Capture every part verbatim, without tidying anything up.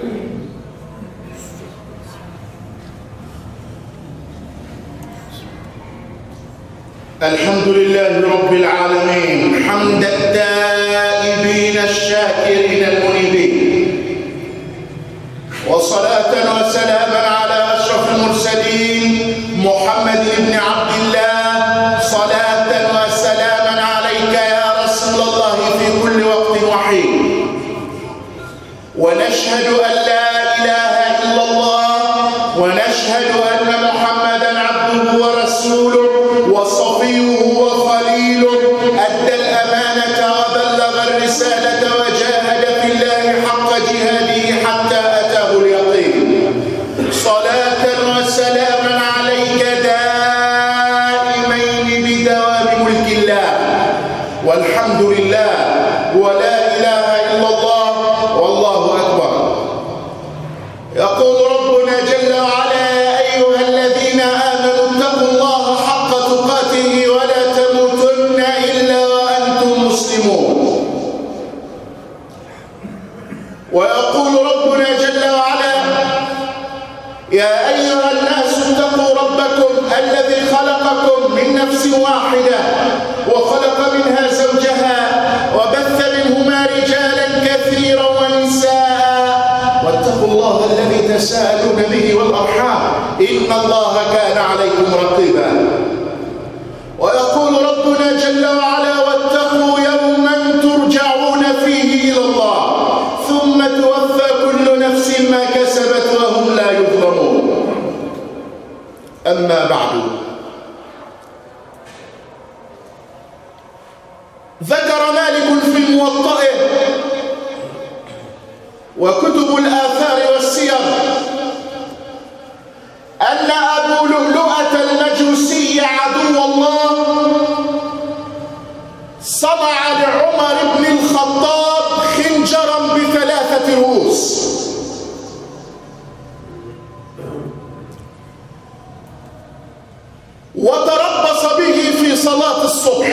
الحمد لله رب العالمين حمد التائبين الشاكرين المنيبين، وصلاة وسلاما على أشرف المرسلين محمد بن عبد الله، صلاة وسلاما عليك يا رسول الله في كل وقت وحين. ونشهد أن لا إله إلا الله، ونشهد أن محمدا عبده ورسوله وصفيه وخليله، أدى الأمانة وبلغ الرسالة وجاهد في الله حق جهاده حتى أتاه اليقين. صلاة وسلاما عليك دائمين بدوام ملك الله، والحمد لله ولا إله إلا الله والله أكبر. يقول ربنا جل وعلا: يا أيها الذين آمنوا اتقوا الله حق تقاته ولا تموتن إلا وأنتم مسلمون. ويقول ربنا جل وعلا: يا أيها الناس اتقوا ربكم الذي خلقكم من نفس واحدة وخلق منها زوجها وبث منهما رجالا كثيرا ونساء، واتقوا الله الذي تساءلون به والأرحام إن الله كان عليكم رقيبا. ويقول ربنا جل وعلا: واتقوا يوما ترجعون فيه إلى الله ثم توفى كل نفس ما كسبت وهم لا يظلمون. أما بعد، ذكر مالك في موطئه وكتب الآثار والسير أن أبو لؤلؤة المجوسي عدو الله صنع لعمر بن الخطاب خنجرا بثلاثة رؤوس، وتربص به في صلاة الصبح.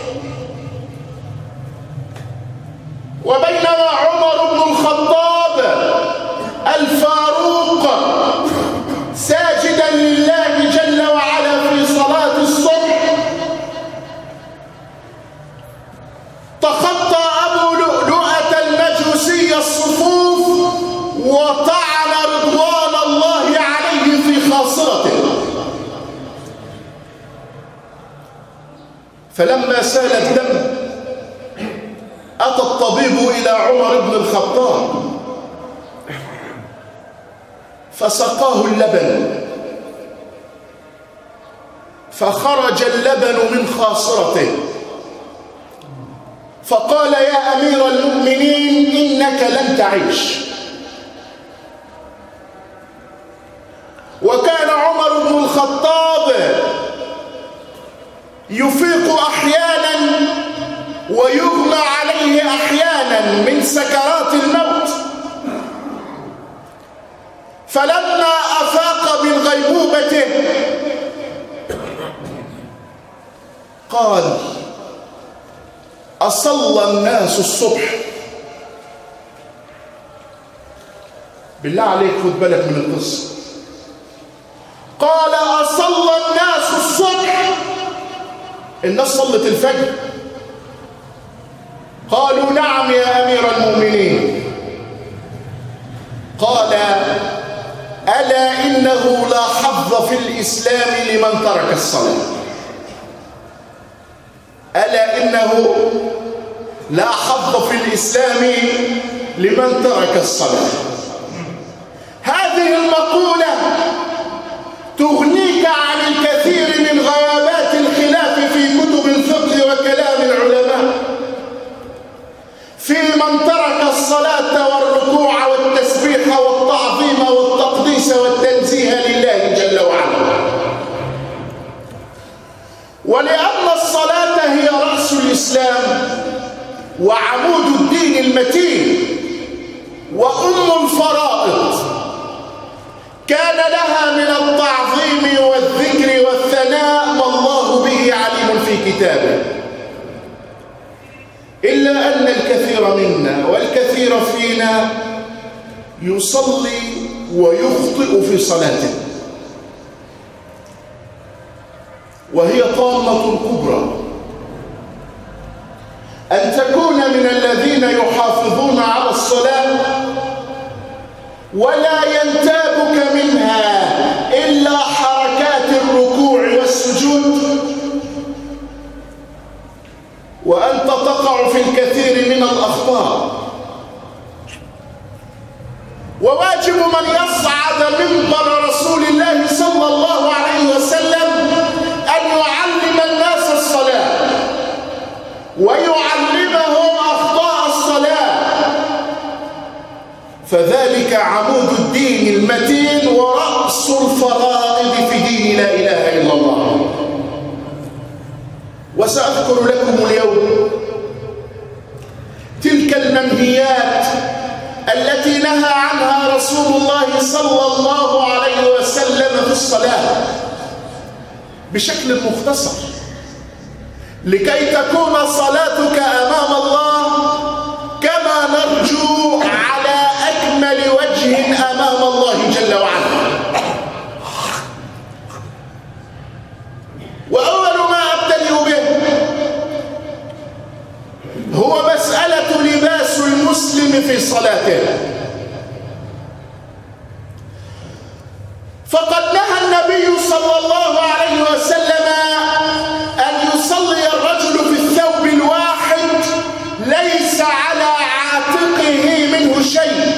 وبينما عمر بن الخطاب الفاروق ساجدا لله جل وعلا في صلاة الصبح، تخطى أبو لؤلؤة المجوسي الصفوف وطعن رضوان الله عليه في خاصرته. فلما سال الدم أتى الطبيب إلى عمر بن الخطاب فسقاه اللبن، فخرج اللبن من خاصرته، فقال: يا أمير المؤمنين إنك لن تعيش. وكان عمر بن الخطاب يفيق أحيانا ويغمى عليه أحيانا من سكرات الموت. فلما أفاق من غيبوبته قال: أصلى الناس الصبح؟ بالله عليك خد بالك من القصة. قال: أصلى الناس الصبح؟ الناس صلت الفجر؟ قالوا: نعم يا أمير المؤمنين. قال: ألا إنه لا حظ في الإسلام لمن ترك الصلاة. ألا إنه لا حظ في الإسلام لمن ترك الصلاة. هذه المقولة تغنيك عن الكثير من غيابات الخلاف في كتب الفقه وكلام العلماء في من ترك الصلاة والركوع والتسبيح والتعظيم والتقديس والتنزيه لله جل وعلا. ولأن الصلاة هي رأس الإسلام وعمود الدين المتين وأم الفرائض، كان لها من التعظيم والذكر والثناء ما الله به عليم في كتابه. إلا أن الكثير منا والكثير فينا يصلي ويخطئ في صلاته، وهي طامة كبرى، أن تكون من الذين يحافظون على الصلاة ولا ينتابك منها إلا حركات الركوع والسجود، وأنت تقع في الكثير من الأخطاء. وواجب من يصعد منبر رسول الله صلى الله عليه وسلم أن يعلم الناس الصلاة ويعلمهم أخطاء الصلاة، فذلك عمود الدين المتين ورأس الفرائض في دين لا إله إلا الله. وسأذكر لكم اليوم تلك المنهيات التي نهى عنها رسول الله صلى الله عليه وسلم في الصلاة بشكل مختصر، لكي تكون صلاتك أمام الله كما نرجو على أكمل وجه أمام الله جل وعلا. وأول ما أبتدئ به هو مسألة لباس المسلم في صلاته. فقد نهى النبي صلى الله عليه وسلم أن يصلي الرجل في الثوب الواحد ليس على عاتقه منه شيء.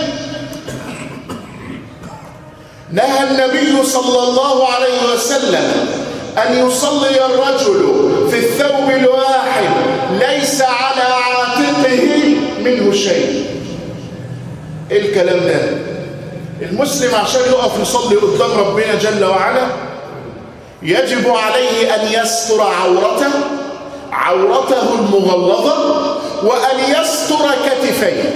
نهى النبي صلى الله عليه وسلم أن يصلي الرجل في الثوب الواحد ليس على عاتقه منه شيء. إيه الكلام ده؟ المسلم عشان يقف يصلي قدام ربنا جل وعلا يجب عليه أن يستر عورته عورته المغلظة وأن يستر كتفيه.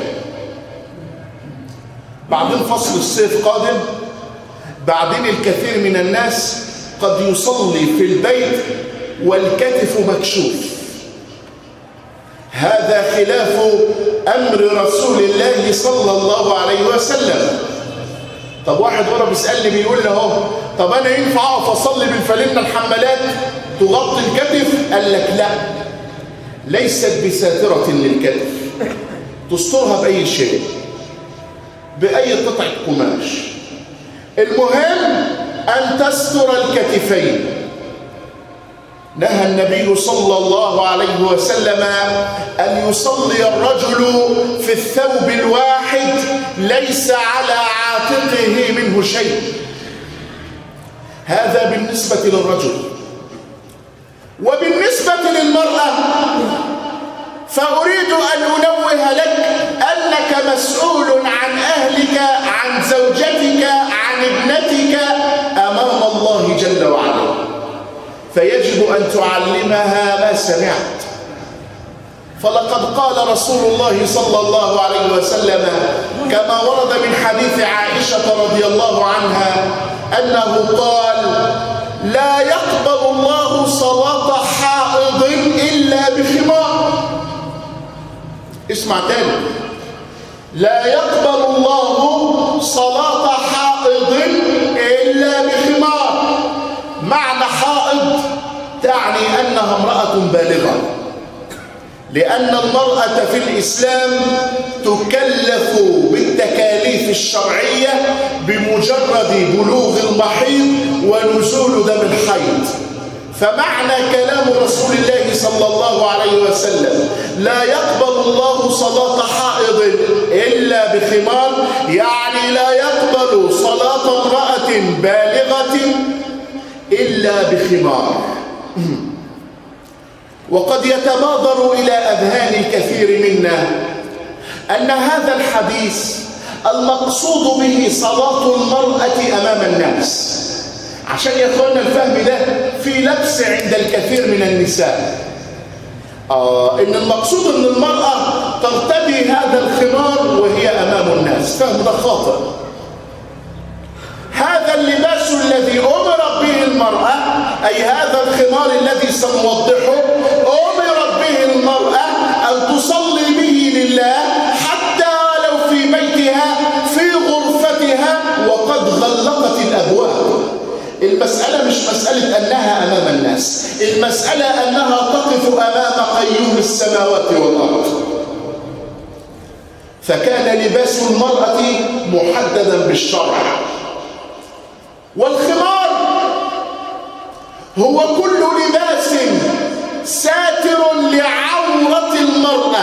بعدين فصل الصيف قادم، بعدين الكثير من الناس قد يصلي في البيت والكتف مكشوف. هذا خلاف أمر رسول الله صلى الله عليه وسلم. طب واحد ورا بيسألني بيقول له اهو، طب أنا ينفع أقف أصلي بالفانلة الحمالات تغطي الكتف؟ قال لك لا، ليست بساترة للكتف، تسترها بأي شيء، بأي قطعة قماش، المهم أن تستر الكتفين. نهى النبي صلى الله عليه وسلم أن يصلي الرجل في الثوب الواحد ليس على عاتقه منه شيء. هذا بالنسبة للرجل. وبالنسبة للمرأة فأريد أن أنوه لك أنك مسؤول عن أهلك، عن زوجتك، عن ابنتك أمام الله جل وعلا، فيجب أن تعلمها ما سمعت. فلقد قال رسول الله صلى الله عليه وسلم كما ورد من حديث عائشة رضي الله عنها أنه قال: لا يقبل الله صلاة حائض إلا بخمار. اسمع تاني، لا يقبل الله صلاة حائض إلا بخمار. معنى حائض تعني أنها امرأة بالغة، لأن المرأة في الإسلام تكلف بالتكاليف الشرعية بمجرد بلوغ المحيض ونزول دم الحيض. فمعنى كلام رسول الله صلى الله عليه وسلم لا يقبل الله صلاة حائض إلا بخمار، يعني لا يقبل صلاة امرأة بالغة إلا بخمار. وقد يتبادر إلى أذهان الكثير منا أن هذا الحديث المقصود به صلاة المرأة أمام الناس. عشان يا اخوانا الفهم ده في لبس عند الكثير من النساء، آه إن المقصود أن المرأة ترتدي هذا الخمار وهي أمام الناس. فهم ده خاطئ. هذا اللباس الذي أمرت به المرأة، أي هذا الخمار الذي سنوضحه، أمرت به المرأة أن تصلي به لله حتى لو في بيتها في غرفتها أمام الناس، المسألة أنها تقف أمام قيوم السماوات والأرض. فكان لباس المرأة محددا بالشرع. والخمار هو كل لباس ساتر لعورة المرأة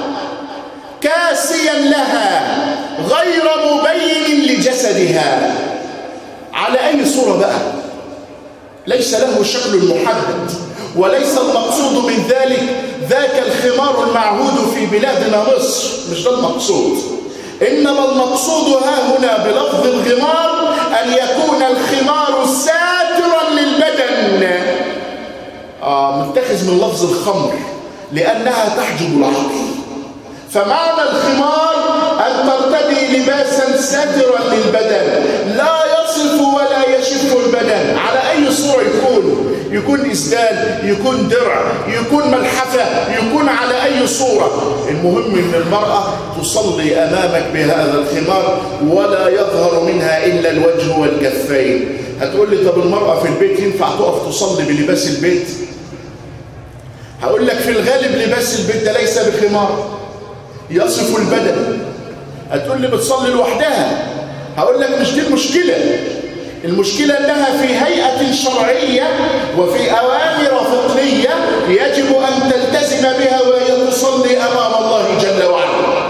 كاسيا لها غير مبين لجسدها. على أي صورة بقى؟ ليس له شكل محدد، وليس المقصود من ذلك ذاك الخمار المعهود في بلادنا مصر، مش ده المقصود. إنما المقصود ها هنا بلفظ الخمار أن يكون الخمار ساترا للبدن، آه متخذ من لفظ الخمر لأنها تحجب العقل. فمعنى الخمار أن ترتدي لباسا ساترا للبدن لا يصف ولا يشف البدن. على أي صورة يكون؟ يكون إسدال، يكون درع، يكون ملحفة، يكون على أي صورة. المهم أن المرأة تصلي أمامك بهذا الخمار ولا يظهر منها إلا الوجه والكفين. هتقول لي طب المرأة في البيت ينفع تقف تصلي بلباس البيت؟ هقول لك في الغالب لباس البيت ده ليس بخمار يصف البدن. هتقول لي بتصلي لوحدها، هقول لك مش دي المشكلة. المشكلة أنها في هيئة شرعية وفي أوامر فطرية يجب أن تلتزم بها وهي تصلي أمام الله جل وعلا.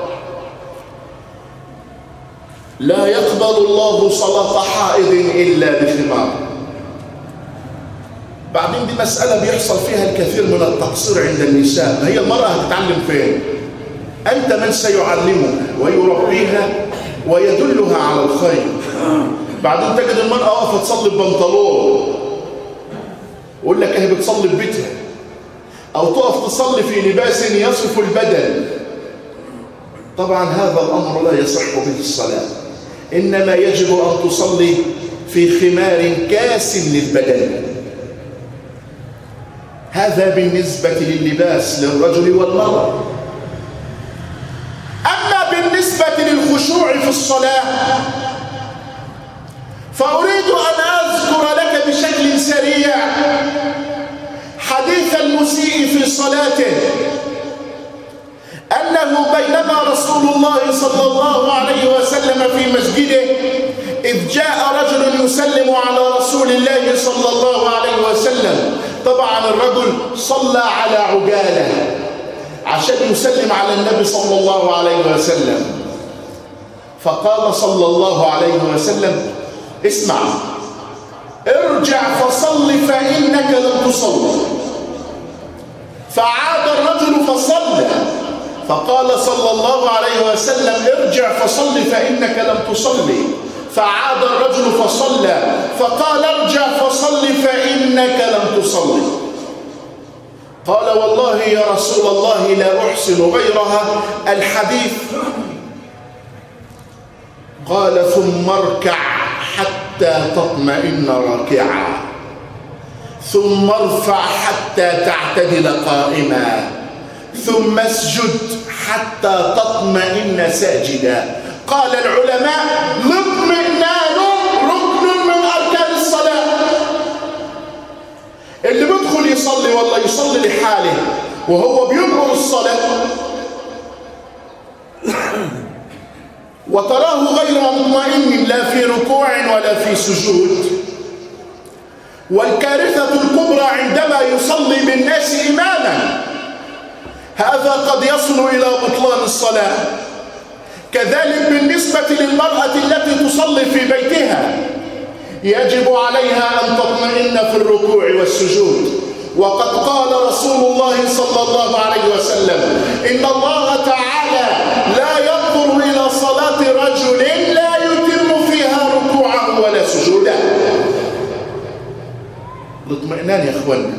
لا يقبل الله صلاة حائض إلا بخمار. بعدين دي مسألة بيحصل فيها الكثير من التقصير عند النساء. ما هي المرأة هتتعلم فين؟ أنت من سيعلمها ويربيها ويدلها على الخير. بعدين تجد المرأة واقفة تصلي ببنطلون، يقول لك اهي بتصلي ببيتها، أو تقف تصلي في لباس يصف البدن. طبعا هذا الأمر لا يصح به الصلاة، إنما يجب أن تصلي في خمار كاس للبدن. هذا بالنسبة لللباس للرجل والمرأة. أما بالنسبة للخشوع في الصلاة فأريد أن أذكر لك بشكل سريع حديث المسيء في صلاته، أنه بينما رسول الله صلى الله عليه وسلم في مسجده إذ جاء رجل يسلم على رسول الله صلى الله عليه وسلم. طبعا الرجل صلى على عجالة عشان يسلم على النبي صلى الله عليه وسلم. فقال صلى الله عليه وسلم: اسمع، ارجع فصل فإنك لم تصلي. فعاد الرجل فصلى، فقال صلى الله عليه وسلم: ارجع فصل فإنك لم تصلي. فعاد الرجل فصلى، فقال: ارجع فصل فإنك لم تصلي. قال: والله يا رسول الله لا أحسن غيرها. الحديث قال: ثم اركع حتى تطمئن راكعا، ثم ارفع حتى تعتدل قائما، ثم اسجد حتى تطمئن ساجدا. قال العلماء: الاطمئنان ركن من أركان الصلاة. اللي بيدخل يصلي ولا يصلي لحاله وهو بيمر الصلاة وتراه غير مطمئن لا في ركوع ولا في سجود. والكارثة الكبرى عندما يصلي بالناس إماما، هذا قد يصل إلى بطلان الصلاة. كذلك بالنسبة للمرأة التي تصلي في بيتها، يجب عليها أن تطمئن في الركوع والسجود. وقد قال رسول الله صلى الله عليه وسلم: إن الله تعالى لا ينظر إلى صلاة رجل لا يتم فيها ركوعه ولا سجوده. الاطمئنان يا اخوانا،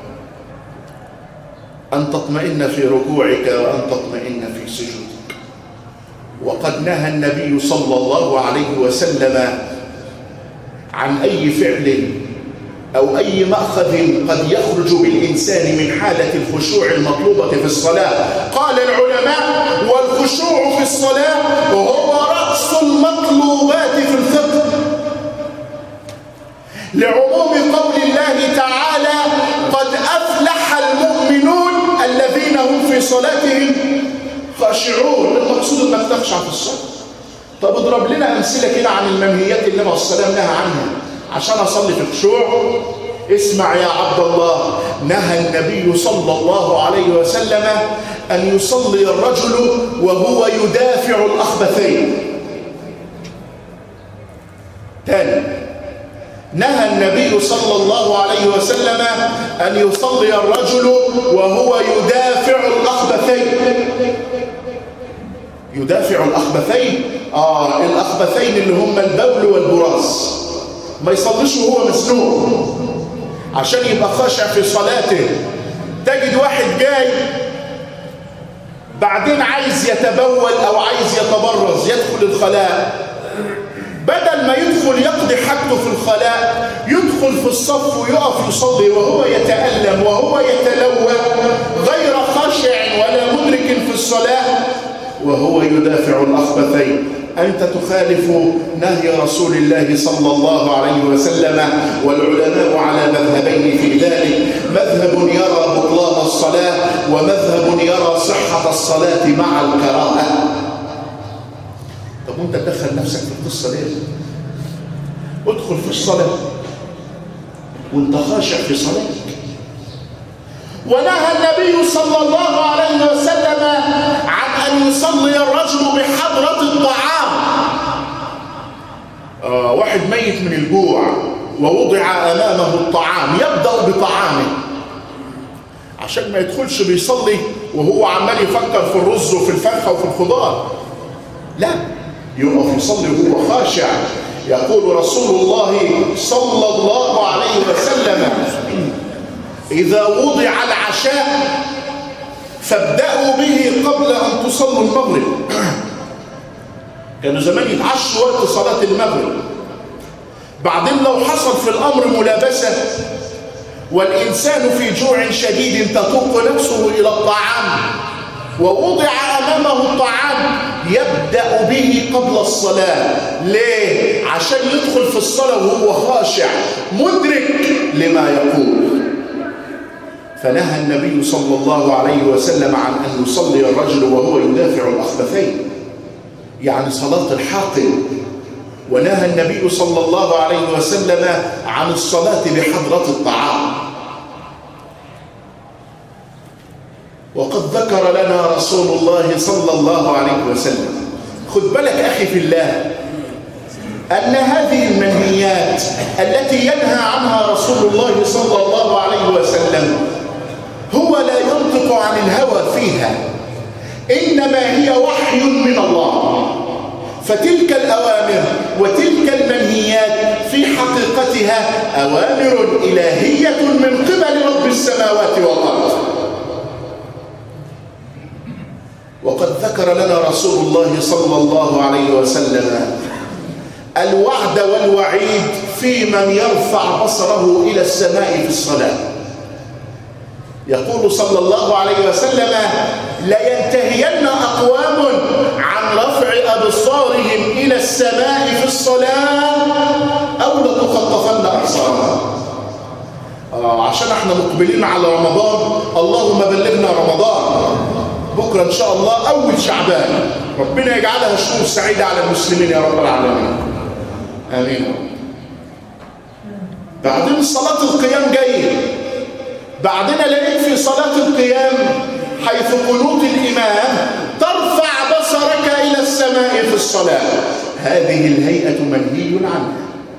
أن تطمئن في ركوعك وأن تطمئن في سجودك. وقد نهى النبي صلى الله عليه وسلم عن أي فعل أو أي مأخذ قد يخرج بالإنسان من حالة الخشوع المطلوبة في الصلاة. قال العلماء: والخشوع في الصلاة هو رأس المطلوبات في الفقه، لعموم قول الله تعالى: صلاتهم خاشعون. المقصود انك تخشع في الصلاة. طب اضرب لنا امثله كده عن المنهيات اللي النبي صلى الله عليه وسلم نهى عنها عشان اصلي في خشوع. اسمع يا عبد الله، نهى النبي صلى الله عليه وسلم ان يصلي الرجل وهو يدافع الاخبثين. تاني، نهى النبي صلى الله عليه وسلم ان يصلي الرجل وهو يدافع الاخبثين. يدافع الأخبثين، آه الأخبثين اللي هم البول والبراز. ما يصليش وهو مسنون عشان يبقى خاشع في صلاته. تجد واحد جاي بعدين عايز يتبول أو عايز يتبرز، يدخل الخلاء، بدل ما يدخل يقضي حاجته في الخلاء يدخل في الصف ويقف يصلي وهو يتألم وهو يتلوى غير خاشع ولا مدرك في الصلاة وهو يدافع الأخبثين. أنت تخالف نهي رسول الله صلى الله عليه وسلم، والعلماء على مذهبين في ذلك: مذهب يرى بطلان الصلاة، ومذهب يرى صحة الصلاة مع الكراهة. طب وانت تدخل نفسك في القصة ليه؟ ادخل في الصلاة وانت خاشع في صلاتك. ونهى النبي صلى الله عليه وسلم عن أن يصلي الرجل بحضرة الطعام. آه واحد ميت من الجوع ووضع أمامه الطعام، يبدأ بطعامه عشان ما يدخلش بيصلي وهو عمال يفكر في الرز وفي الفرخة وفي الخضار. لا، يقف يصلي وهو خاشع. يقول رسول الله صلى الله عليه وسلم: إذا وضع العشاء فابدأوا به قبل أن تصلوا المغرب. كانوا زمان يتعشوا وقت صلاة المغرب. بعدين لو حصل في الأمر ملابسة والإنسان في جوع شديد تطوق نفسه إلى الطعام ووضع أمامه الطعام، يبدأ به قبل الصلاة. ليه؟ عشان يدخل في الصلاة وهو خاشع مدرك لما يقول. فنهى النبي صلى الله عليه وسلم عن أن يصلي الرجل وهو يدافع الأخبثين، يعني صلاة الحاقل. ونهى النبي صلى الله عليه وسلم عن الصلاة بحضرة الطعام. وقد ذكر لنا رسول الله صلى الله عليه وسلم، خد بالك أخي في الله، أن هذه المنهيات التي ينهى عنها رسول الله صلى الله عليه وسلم هو لا ينطق عن الهوى فيها، إنما هي وحي من الله. فتلك الأوامر وتلك المنهيات في حقيقتها أوامر إلهية من قبل رب السماوات والأرض. وقد ذكر لنا رسول الله صلى الله عليه وسلم الوعد والوعيد في من يرفع بصره إلى السماء في الصلاة. يقول صلى الله عليه وسلم: لينتهين أقوام عن رفع أبصارهم إلى السماء في الصلاة أو لتخطفن أبصارهم. آه عشان احنا مقبلين على رمضان، اللهم بلغنا رمضان. بكرة إن شاء الله أول شعبان، ربنا يجعلها شهور سعيدة على المسلمين يا رب العالمين، آمين. بعدين صلاة القيام جاية، بعدين لقيت في صلاة القيام حيث قنوت الإمام ترفع بصرك إلى السماء في الصلاة. هذه الهيئة منهي عنها.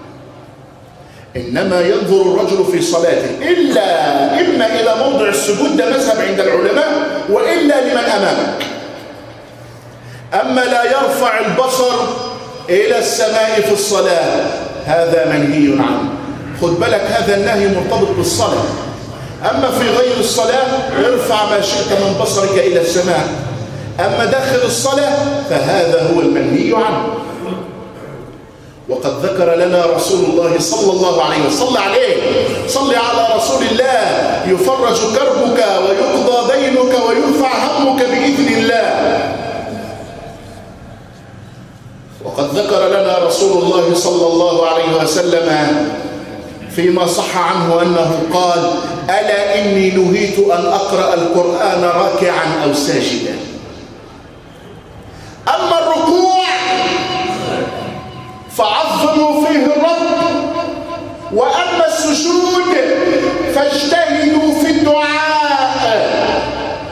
إنما ينظر الرجل في صلاته إلا إما إلى موضع السجود، ده مذهب عند العلماء، وإلا لمن أمامك. أما لا يرفع البصر إلى السماء في الصلاة، هذا منهي عنه. خد بالك، هذا النهي مرتبط بالصلاة. أما في غير الصلاة ارفع ما شئت من بصرك إلى السماء. أما داخل الصلاة فهذا هو المنهي عنه. وقد ذكر لنا رسول الله صلى الله عليه وسلم، صل عليه، صل على رسول الله، يفرج كربك ويقضى دينك ويرفع همك بإذن الله. وقد ذكر لنا رسول الله صلى الله عليه وسلم فيما صح عنه أنه قال: ألا إني نهيت أن أقرأ القرآن راكعا أو ساجدا. أما الركوع فعظموا فيه الرب، وأما السجود فاجتهدوا في الدعاء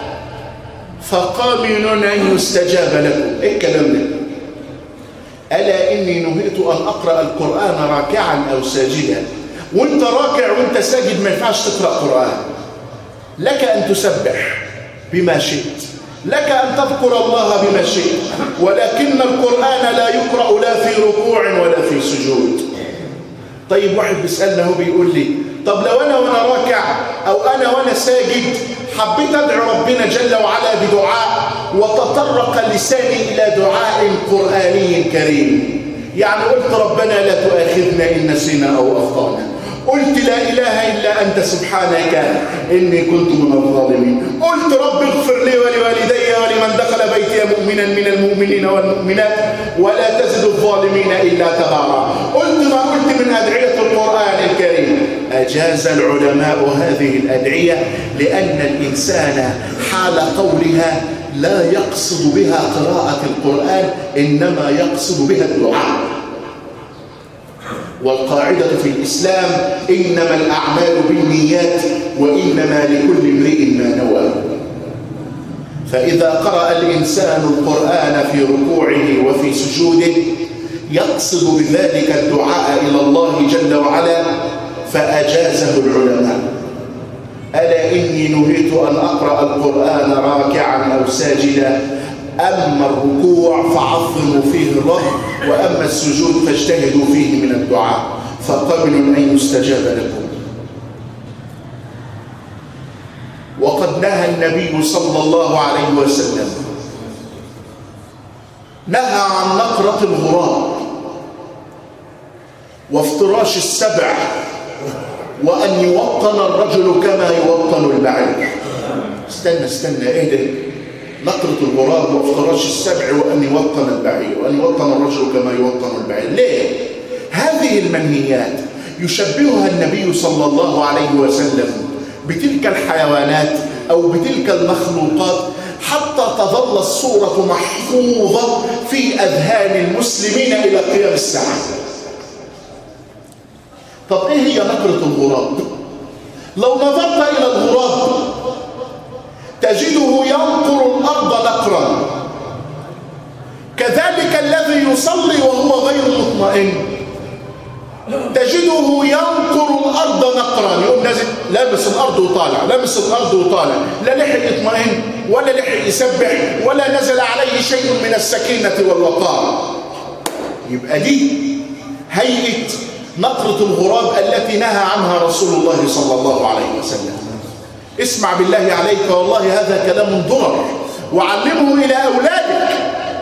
فقامل أن يستجاب لكم. إيه الكلام ده؟ ألا إني نهيت أن أقرأ القرآن راكعا أو ساجدا. وانت راكع وانت ساجد ما ينفعش تقرأ قرآن. لك أن تسبح بما شئت، لك أن تذكر الله بما شئت، ولكن القرآن لا يقرأ لا في ركوع ولا في سجود. طيب واحد بيسألنا هو بيقول لي طب لو أنا وأنا راكع أو أنا وأنا ساجد حبيت أدعو ربنا جل وعلا بدعاء وتطرق لساني إلى دعاء قرآني كريم، يعني قلت ربنا لا تؤاخذنا إن نسينا أو أخطأنا، قلت لا إله إلا أنت سبحانك إني كنت من الظالمين، قلت رب اغفر لي ولوالدي ولمن دخل بيتي مؤمنا من المؤمنين والمؤمنات ولا تزد الظالمين إلا تبارا، قلت ما قلت من أدعية القرآن الكريم. أجاز العلماء هذه الأدعية لأن الإنسان حال قولها لا يقصد بها قراءة القرآن، إنما يقصد بها الدعاء. والقاعدة في الإسلام إنما الأعمال بالنيات وإنما لكل امرئ ما نوى. فإذا قرأ الإنسان القرآن في ركوعه وفي سجوده يقصد بذلك الدعاء إلى الله جل وعلا فأجازه العلماء. ألا إني نهيت أن أقرأ القرآن راكعا أو ساجدا، أما الركوع فعظموا فيه الرب، وأما السجود فاجتهدوا فيه من الدعاء فقبلوا أن يستجاب لكم. وقد نهى النبي صلى الله عليه وسلم نهى عن نقرة الغراب وافتراش السبع وأن يوطن الرجل كما يوطن البعير. استنى استنى ايه ده؟ نقرة الغراب وافتراش السبع وأن يوطن البعير وأن يوطن الرجل كما يوطن البعير. ليه؟ هذه المنهيات يشبهها النبي صلى الله عليه وسلم بتلك الحيوانات أو بتلك المخلوقات حتى تظل الصورة محفوظة في أذهان المسلمين إلى قيام الساعة. طب إيه هي نقرة الغراب؟ لو نظرت إلى الغراب تجده ينقر الأرض نقرا، كذلك الذي يصلي وهو غير مطمئن تجده ينقر الأرض نقرا، يقوم نازل لامس الأرض وطالع لامس الأرض وطالع، لا لحق يطمئن ولا لحق يسبح ولا نزل عليه شيء من السكينة والوقار. يبقى دي هيئة نقرة الغراب التي نهى عنها رسول الله صلى الله عليه وسلم. اسمع بالله عليك، والله هذا كلام ضرر، وعلمه إلى أولادك.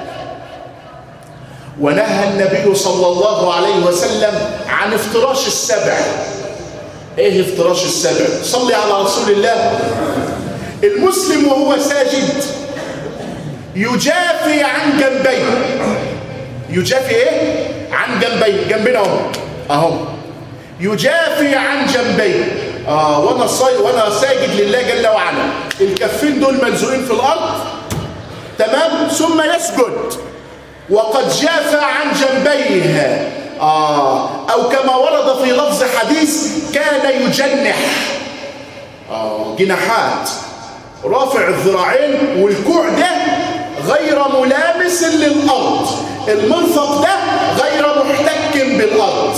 ونهى النبي صلى الله عليه وسلم عن افتراش السبع. ايه افتراش السبع؟ صلي على رسول الله. المسلم وهو ساجد يجافي عن جنبيه. يجافي ايه؟ عن جنبيه، جنبنا اهو اهو يجافي عن جنبيه. اه وانا صاي وانا ساجد لله جل وعلا، الكفين دول ملزوقين في الارض، تمام، ثم يسجد وقد جاف عن جنبيه. آه أو كما ورد في لفظ حديث كان يجنح، آه جناحات، رافع الذراعين، والكوع ده غير ملامس للأرض، المرفق ده غير محتك بالأرض.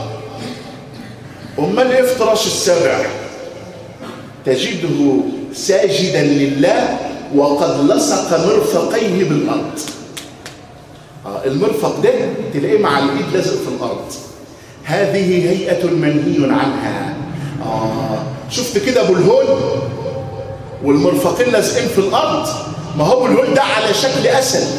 أمال إيه افتراش السبع؟ تجده ساجدا لله وقد لصق مرفقيه بالأرض. المرفق ده تلاقيه مع الايد لازق في الارض. هذه هيئه منهي عنها. اه شفت كده ابو الهول والمرفقين لازقين في الارض؟ ما هو ابو الهول ده على شكل اسد.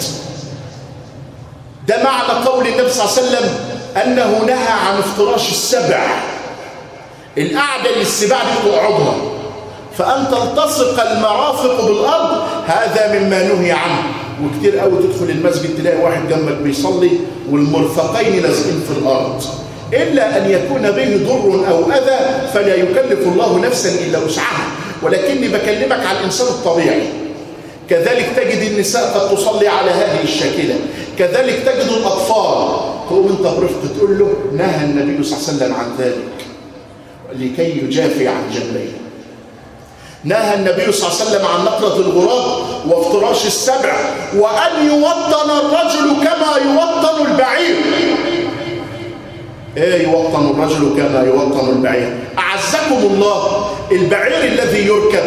ده معنى قول النبي صلى الله عليه وسلم انه نهى عن افتراش السبع. القعده اللي السباع دي تقعدها فان تلتصق المرافق بالارض، هذا مما نهي عنه. وكتير قوي تدخل المسجد تلاقي واحد جنبك بيصلي والمرفقين لازقين في الارض. إلا أن يكون به ضر أو أذى فلا يكلف الله نفسا إلا وسعها، ولكني بكلمك على الإنسان الطبيعي. كذلك تجد النساء قد تصلي على هذه الشاكلة، كذلك تجد الأطفال. تقوم أنت برفق تقول له نهى النبي صلى الله عليه وسلم عن ذلك لكي يجافي عن جنبيه. نهى النبي صلى الله عليه وسلم عن نقرة الغراب وافتراش السبع، وأن يوطن الرجل كما يوطن البعير. ايه يوطن الرجل كما يوطن البعير؟ أعزكم الله، البعير الذي يركب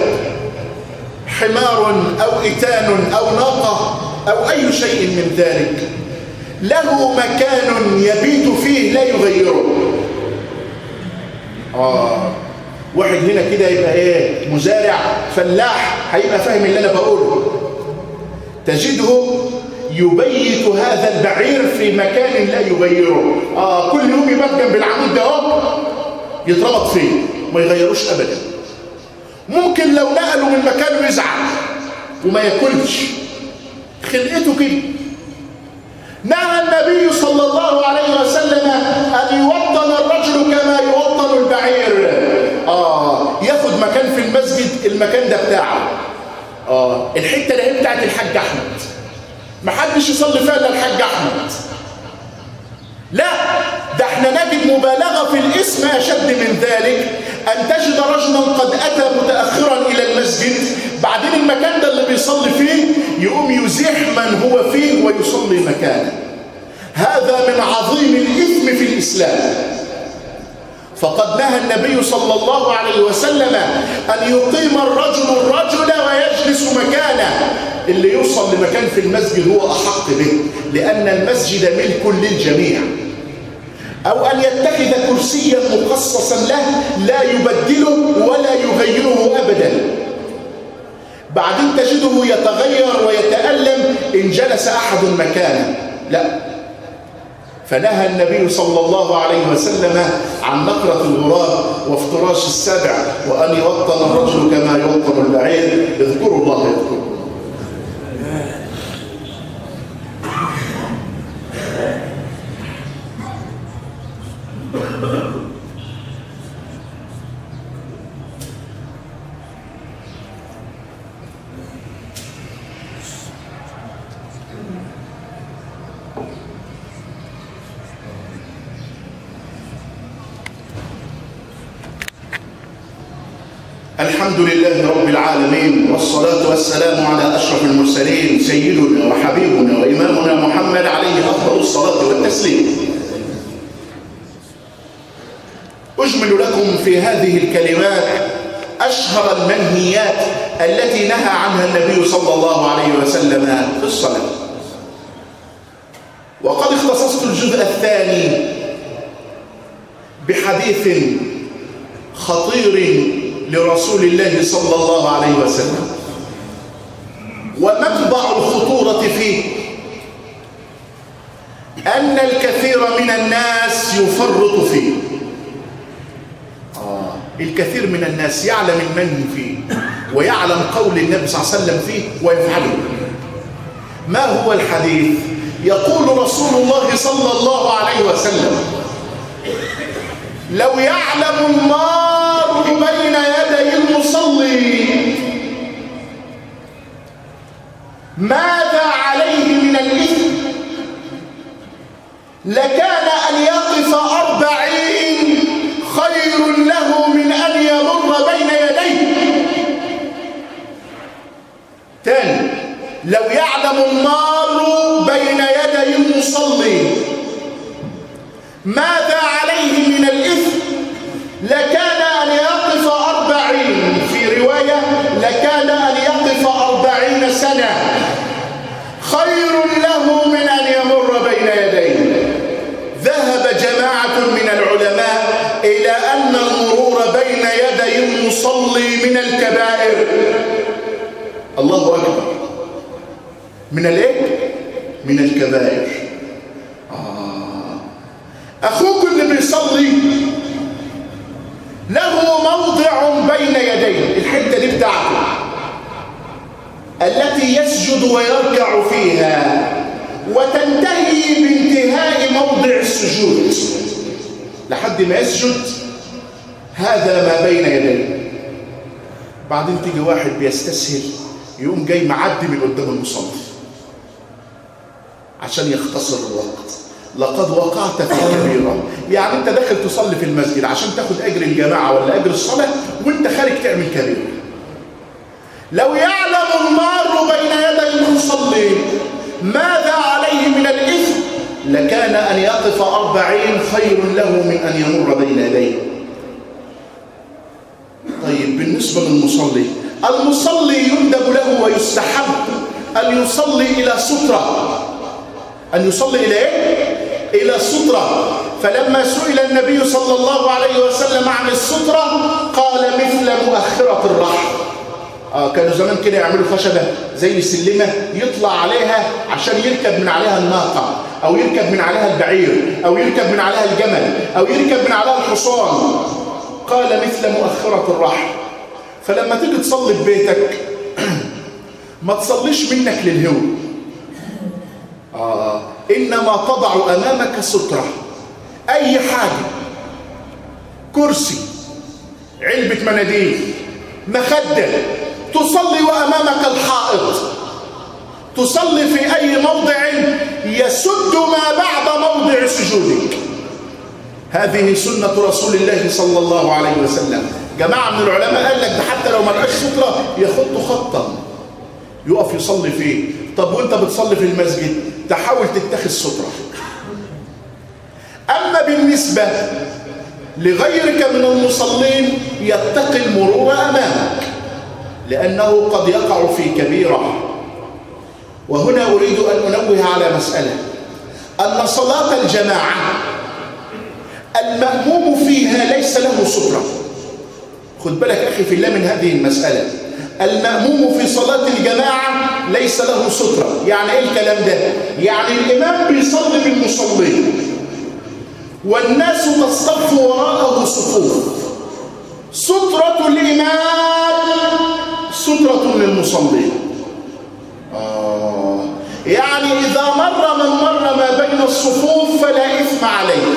حمار أو إتان أو ناقة أو أي شيء من ذلك له مكان يبيت فيه لا يغيره. آه واحد هنا كده يبقى ايه مزارع فلاح هيبقى فاهم اللي انا بقوله. تجده يبيت هذا البعير في مكان لا يغيره. اه كل يوم يبات جنب العمود ده اهو يتربط فيه ما يغيروش ابدا. ممكن لو نقلوا من مكانه يزعل وما ياكلش، خلقته كده. نهى النبي صلى الله عليه وسلم ان يوطن الرجل كما يوطن البعير. اه ياخد مكان في المسجد، المكان ده بتاعه. اه الحته اللي هي بتاعت الحاج احمد، ما حدش يصلي فيها الا الحاج احمد. لا، ده احنا نجد مبالغه في الاسم اشد من ذلك، ان تجد رجلا قد اتى متاخرا الى المسجد، بعدين المكان ده اللي بيصلي فيه يقوم يزيح من هو فيه ويصلي مكانه. هذا من عظيم الاثم في الاسلام. فقد نهى النبي صلى الله عليه وسلم ان يقيم الرجل الرجل ويجلس مكانه. اللي يوصل لمكان في المسجد هو احق به، لان المسجد ملك للجميع. او ان يتخذ كرسيا مخصصا له لا يبدله ولا يغيره ابدا. بعدين تجده يتغير ويتألم ان جلس احد مكانه. لا، فنهى النبي صلى الله عليه وسلم عن نقرة الغراب وافتراش السبع، وأن يوطن الرجل كما يوطن البعير. اذكروا الله يذكركم. الحمد لله رب العالمين، والصلاة والسلام على أشرف المرسلين سيدنا وحبيبنا وإمامنا محمد عليه أفضل الصلاة والتسليم. أجمل لكم في هذه الكلمات أشهر المنهيات التي نهى عنها النبي صلى الله عليه وسلم في الصلاة. وقد اختصصت الجزء الثاني بحديث خطير لرسول الله صلى الله عليه وسلم، ومنبع الخطورة فيه أن الكثير من الناس يفرط فيه. آه. الكثير من الناس يعلم المنهي فيه ويعلم قول النبي صلى الله عليه وسلم فيه ويفعله. ما هو الحديث؟ يقول رسول الله صلى الله عليه وسلم: لو يعلم المار بين يدي المصلي ماذا عليه من الإثم لكان أن يقف أربعين خير له من أن يمر بين يديه. تاني، لو يعلم المار بين يدي المصلي ماذا عليه من الإثم لكان أن يقف أربعين، في رواية لكان أن يقف أربعين سنة خير له من أن يمر بين يديه. ذهب جماعة من العلماء إلى أن المرور بين يدي المصلي من الكبائر. الله أكبر، من الايه؟ من الكبائر. آه. أخوك اللي بيصلي له موضع بين يديه، الحتة دي بتاعته التي يسجد ويركع فيها وتنتهي بانتهاء موضع السجود. لحد ما يسجد، هذا ما بين يديه. بعدين تيجي واحد بيستسهل يقوم جاي معدي من قدام المصلي عشان يختصر الوقت. لقد وقعت في كبيرة. يعني انت داخل تصلي في المسجد عشان تاخد اجر الجماعة ولا اجر الصلاة، وانت خارج تعمل كبيرة. لو يعلم المار بين يدي المصلي ماذا عليه من الإثم لكان أن يقف أربعين خير له من أن يمر بين يديه. طيب بالنسبة للمصلي، المصلي يندب له ويستحب أن يصلي إلى سترة. أن يصلي إلى إيه؟ إلى سترة. فلما سئل النبي صلى الله عليه وسلم عن السترة قال مثل مؤخرة الرحل. آه كانوا زمان كده يعملوا خشبة زي سلمة يطلع عليها عشان يركب من عليها الناقة، أو يركب من عليها البعير، أو يركب من عليها الجمل، أو يركب من عليها الحصان. قال مثل مؤخرة الرحل. فلما تيجي تصلي في بيتك ما تصليش منك للهو، آه إنما تضع أمامك سترة. أي حاجة، كرسي، علبة مناديل، مخدة، تصلي وأمامك الحائط، تصلي في أي موضع يسد ما بعد موضع سجودك. هذه سنة رسول الله صلى الله عليه وسلم. جماعة من العلماء قال لك ده حتى لو ما لقاش سترة يخط خطا يقف يصلي فيه. طب وانت بتصلي في المسجد تحاول تتخذ سترة. أما بالنسبة لغيرك من المصلين يتقي المرور أمامك لأنه قد يقع في كبيرة. وهنا أريد أن أنوه على مسألة، أن صلاة الجماعة المأموم فيها ليس له سترة. خد بالك أخي في الله من هذه المسألة. المأموم في صلاة الجماعة ليس له سترة. يعني إيه الكلام ده؟ يعني الإمام بيصلي بالمصلين والناس تصطف وراءه صفوف. سترة الإمام سترة للمصلين. آه. يعني إذا مر من مر ما بين الصفوف فلا إثم عليه،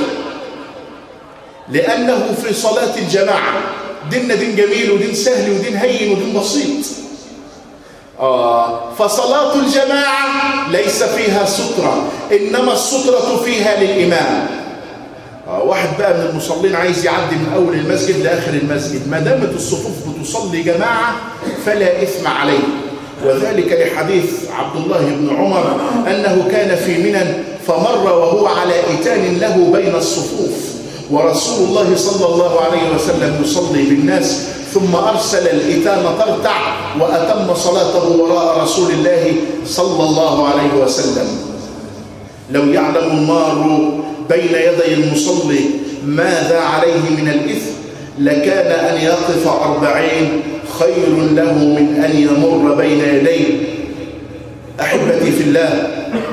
لأنه في صلاة الجماعة. ديننا دين جميل ودين سهل ودين هين ودين بسيط. آه. فصلاة الجماعة ليس فيها سترة، إنما السترة فيها للإمام. آه. واحد بقى من المصلين عايز يعدي من أول المسجد لآخر المسجد، ما دامت الصفوف بتصلي جماعة فلا إثم عليه. وذلك لحديث عبد الله بن عمر أنه كان في منى فمر وهو على إتان له بين الصفوف، ورسول الله صلى الله عليه وسلم يصلي بالناس، ثم أرسل الإتان ترتع وأتم صلاته وراء رسول الله صلى الله عليه وسلم. لو يعلم المار بين يدي المصلي ماذا عليه من الإثم لكان أن يقف أربعين خير له من أن يمر بين يديه. أحبتي في الله،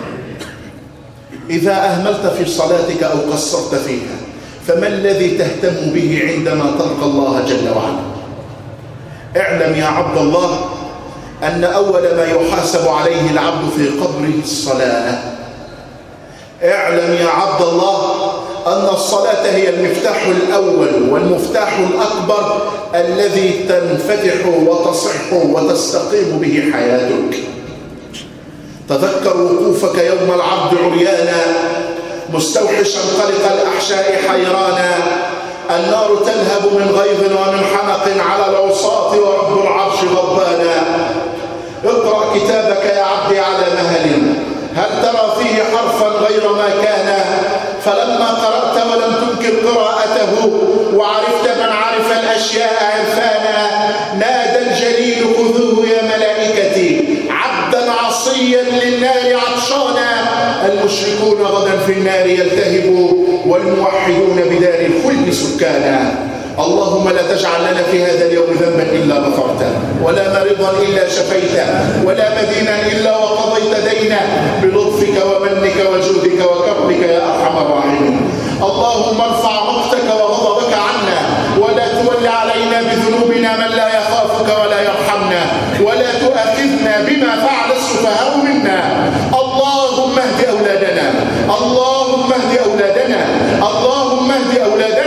إذا أهملت في صلاتك أو قصرت فيها فما الذي تهتم به عندما تلقى الله جل وعلا؟ اعلم يا عبد الله أن أول ما يحاسب عليه العبد في قبره الصلاة. اعلم يا عبد الله أن الصلاة هي المفتاح الأول والمفتاح الأكبر الذي تنفتح وتصح وتستقيم به حياتك. تذكر وقوفك يوم العبد عريانا مستوحشا قلق الأحشاء حيرانا، النار تلهب من غيظ ومن حنق على العصاة ورب العرش غضبانا. اقرأ كتابك يا عبدي على مهل، هل ترى فيه حرفا غير ما كان؟ فلما قرأت ولم تنكر قراءته وعرفت من عرف الأشياء عرفانا، نادى الجليل خذوه يا ملائكتي عبدا عصيا للنار عطشانا، المشركون غدا في النار يلتهبوا والموحدون بدار الخلد سكانا. اللهم لا تجعل لنا في هذا اليوم ذنبا إلا غفرته، ولا مريضا إلا شفيته، ولا مدينا إلا وقضيت دينه بلطفك ومنك وجودك وكرمك يا أرحم الراحمين. اللهم ارفع مقتك وغضبك عنا، ولا تول علينا بذنوبنا من لا يخافك ولا يرحمنا، ولا تؤاخذنا بما فعل السفهاء منا. اللهم اهد أولادنا، اللهم اهد أولادنا، اللهم اهد أولادنا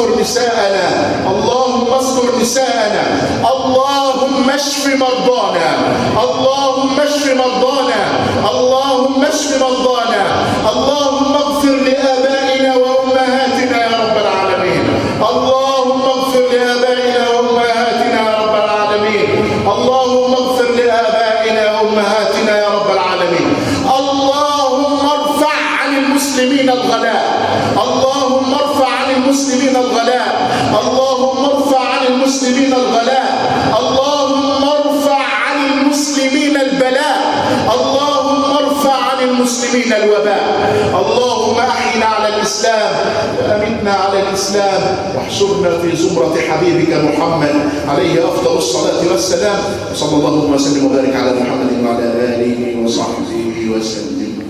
استر نساءنا، اللهم استر نساءنا، اللهم اشف مرضانا، اللهم اشف مرضانا، اللهم اشف مرضانا، اللهم اغفر لآبائنا وأمهاتنا يا رب العالمين، اللهم اغفر لآبائنا وأمهاتنا يا رب العالمين، اللهم اغفر لآبائنا وأمهاتنا يا رب العالمين، اللهم ارفع عن المسلمين الغلاء، اللهم ارفع عن المسلمين الغلاء، اللهم ارفع عن المسلمين الغلاء، اللهم ارفع عن المسلمين البلاء، اللهم ارفع عن المسلمين الوباء، اللهم احينا على الاسلام وامتنا على الاسلام واحشرنا في زمرة حبيبك محمد عليه افضل الصلاة والسلام، وصلى الله وسلم وبارك على محمد وعلى اله وصحبه.